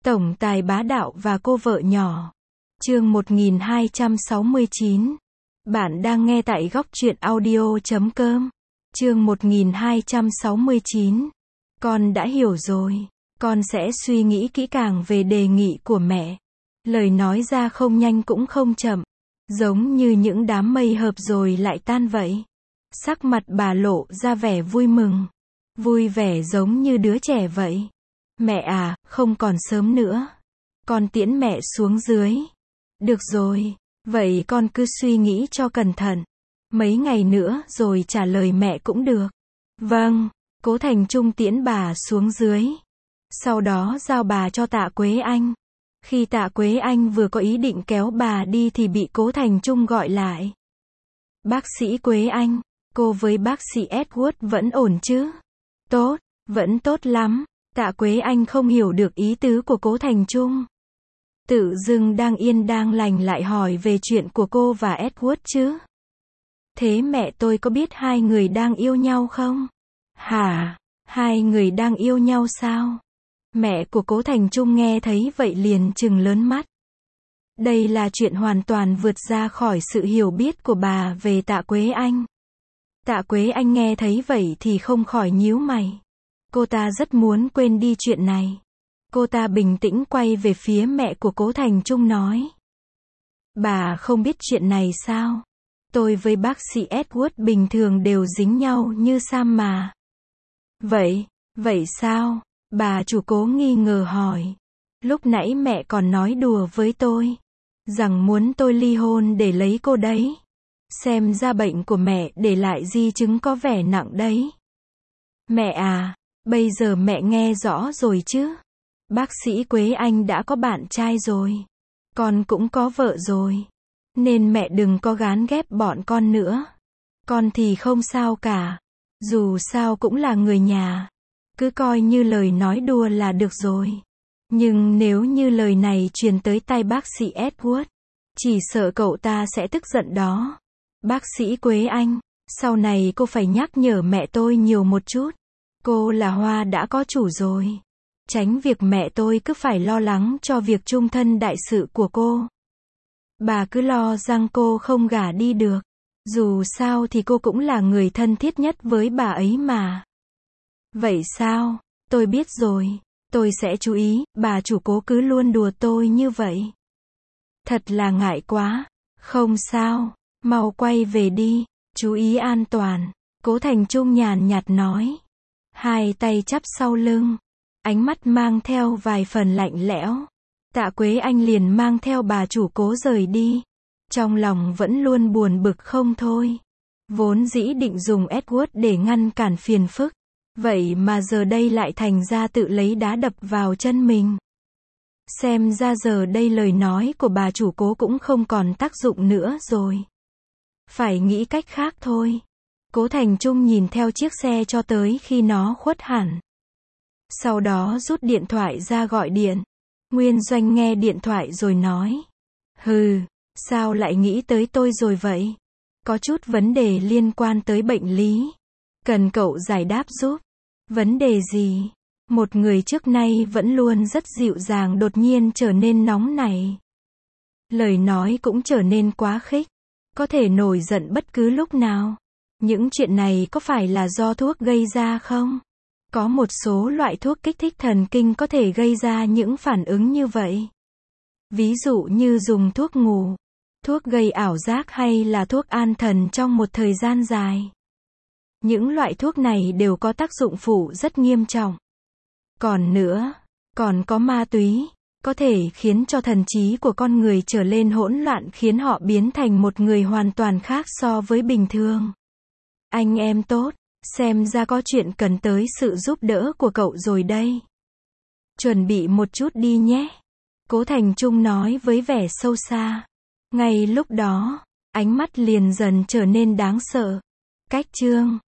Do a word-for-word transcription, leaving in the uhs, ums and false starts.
Tổng tài bá đạo và cô vợ nhỏ. Chương một nghìn hai trăm sáu mươi chín. Bạn đang nghe tại góc truyện audio chấm com. Chương một nghìn hai trăm sáu mươi chín. Con đã hiểu rồi. Con sẽ suy nghĩ kỹ càng về đề nghị của mẹ. Lời nói ra không nhanh cũng không chậm. Giống như những đám mây hợp rồi lại tan vậy. Sắc mặt bà lộ ra vẻ vui mừng. Vui vẻ giống như đứa trẻ vậy. Mẹ à, không còn sớm nữa. Con tiễn mẹ xuống dưới. Được rồi, vậy con cứ suy nghĩ cho cẩn thận. Mấy ngày nữa rồi trả lời mẹ cũng được. Vâng, Cố Thành Trung tiễn bà xuống dưới. Sau đó giao bà cho Tạ Quế Anh. Khi Tạ Quế Anh vừa có ý định kéo bà đi thì bị Cố Thành Trung gọi lại. Bác sĩ Quế Anh, cô với bác sĩ Edward vẫn ổn chứ? Tốt, vẫn tốt lắm. Tạ Quế Anh không hiểu được ý tứ của Cố Thành Trung. Tự dưng đang yên đang lành lại hỏi về chuyện của cô và Edward chứ? Thế mẹ tôi có biết hai người đang yêu nhau không? Hả? Hai người đang yêu nhau sao? Mẹ của Cố Thành Trung nghe thấy vậy liền trừng lớn mắt. Đây là chuyện hoàn toàn vượt ra khỏi sự hiểu biết của bà về Tạ Quế Anh. Tạ Quế Anh nghe thấy vậy thì không khỏi nhíu mày. Cô ta rất muốn quên đi chuyện này. Cô ta bình tĩnh quay về phía mẹ của Cố Thành Trung nói. Bà không biết chuyện này sao? Tôi với bác sĩ Edward bình thường đều dính nhau như Sam mà. Vậy, vậy sao? Bà chủ Cố nghi ngờ hỏi. Lúc nãy mẹ còn nói đùa với tôi. Rằng muốn tôi ly hôn để lấy cô đấy. Xem ra bệnh của mẹ để lại di chứng có vẻ nặng đấy. Mẹ à, bây giờ mẹ nghe rõ rồi chứ? Bác sĩ Quế Anh đã có bạn trai rồi. Con cũng có vợ rồi. Nên mẹ đừng có gán ghép bọn con nữa. Con thì không sao cả. Dù sao cũng là người nhà. Cứ coi như lời nói đùa là được rồi. Nhưng nếu như lời này truyền tới tai bác sĩ Edward, chỉ sợ cậu ta sẽ tức giận đó. Bác sĩ Quế Anh, sau này cô phải nhắc nhở mẹ tôi nhiều một chút. Cô là hoa đã có chủ rồi. Tránh việc mẹ tôi cứ phải lo lắng cho việc chung thân đại sự của cô. Bà cứ lo rằng cô không gả đi được. Dù sao thì cô cũng là người thân thiết nhất với bà ấy mà. Vậy sao? Tôi biết rồi. Tôi sẽ chú ý, bà chủ Cố cứ luôn đùa tôi như vậy. Thật là ngại quá. Không sao, mau quay về đi, chú ý an toàn. Cố Thành Trung nhàn nhạt nói. Hai tay chắp sau lưng. Ánh mắt mang theo vài phần lạnh lẽo. Tạ Quế Anh liền mang theo bà chủ Cố rời đi. Trong lòng vẫn luôn buồn bực không thôi. Vốn dĩ định dùng Edward để ngăn cản phiền phức. Vậy mà giờ đây lại thành ra tự lấy đá đập vào chân mình. Xem ra giờ đây lời nói của bà chủ Cố cũng không còn tác dụng nữa rồi. Phải nghĩ cách khác thôi. Cố Thành Trung nhìn theo chiếc xe cho tới khi nó khuất hẳn. Sau đó rút điện thoại ra gọi điện. Nguyên Doanh nghe điện thoại rồi nói. Hừ, sao lại nghĩ tới tôi rồi vậy? Có chút vấn đề liên quan tới bệnh lý. Cần cậu giải đáp giúp. Vấn đề gì? Một người trước nay vẫn luôn rất dịu dàng đột nhiên trở nên nóng nảy. Lời nói cũng trở nên quá khích. Có thể nổi giận bất cứ lúc nào. Những chuyện này có phải là do thuốc gây ra không? Có một số loại thuốc kích thích thần kinh có thể gây ra những phản ứng như vậy. Ví dụ như dùng thuốc ngủ, thuốc gây ảo giác hay là thuốc an thần trong một thời gian dài. Những loại thuốc này đều có tác dụng phụ rất nghiêm trọng. Còn nữa, còn có ma túy, có thể khiến cho thần trí của con người trở lên hỗn loạn khiến họ biến thành một người hoàn toàn khác so với bình thường. Anh em tốt, xem ra có chuyện cần tới sự giúp đỡ của cậu rồi đây. Chuẩn bị một chút đi nhé. Cố Thành Trung nói với vẻ sâu xa. Ngay lúc đó, ánh mắt liền dần trở nên đáng sợ. Cách chương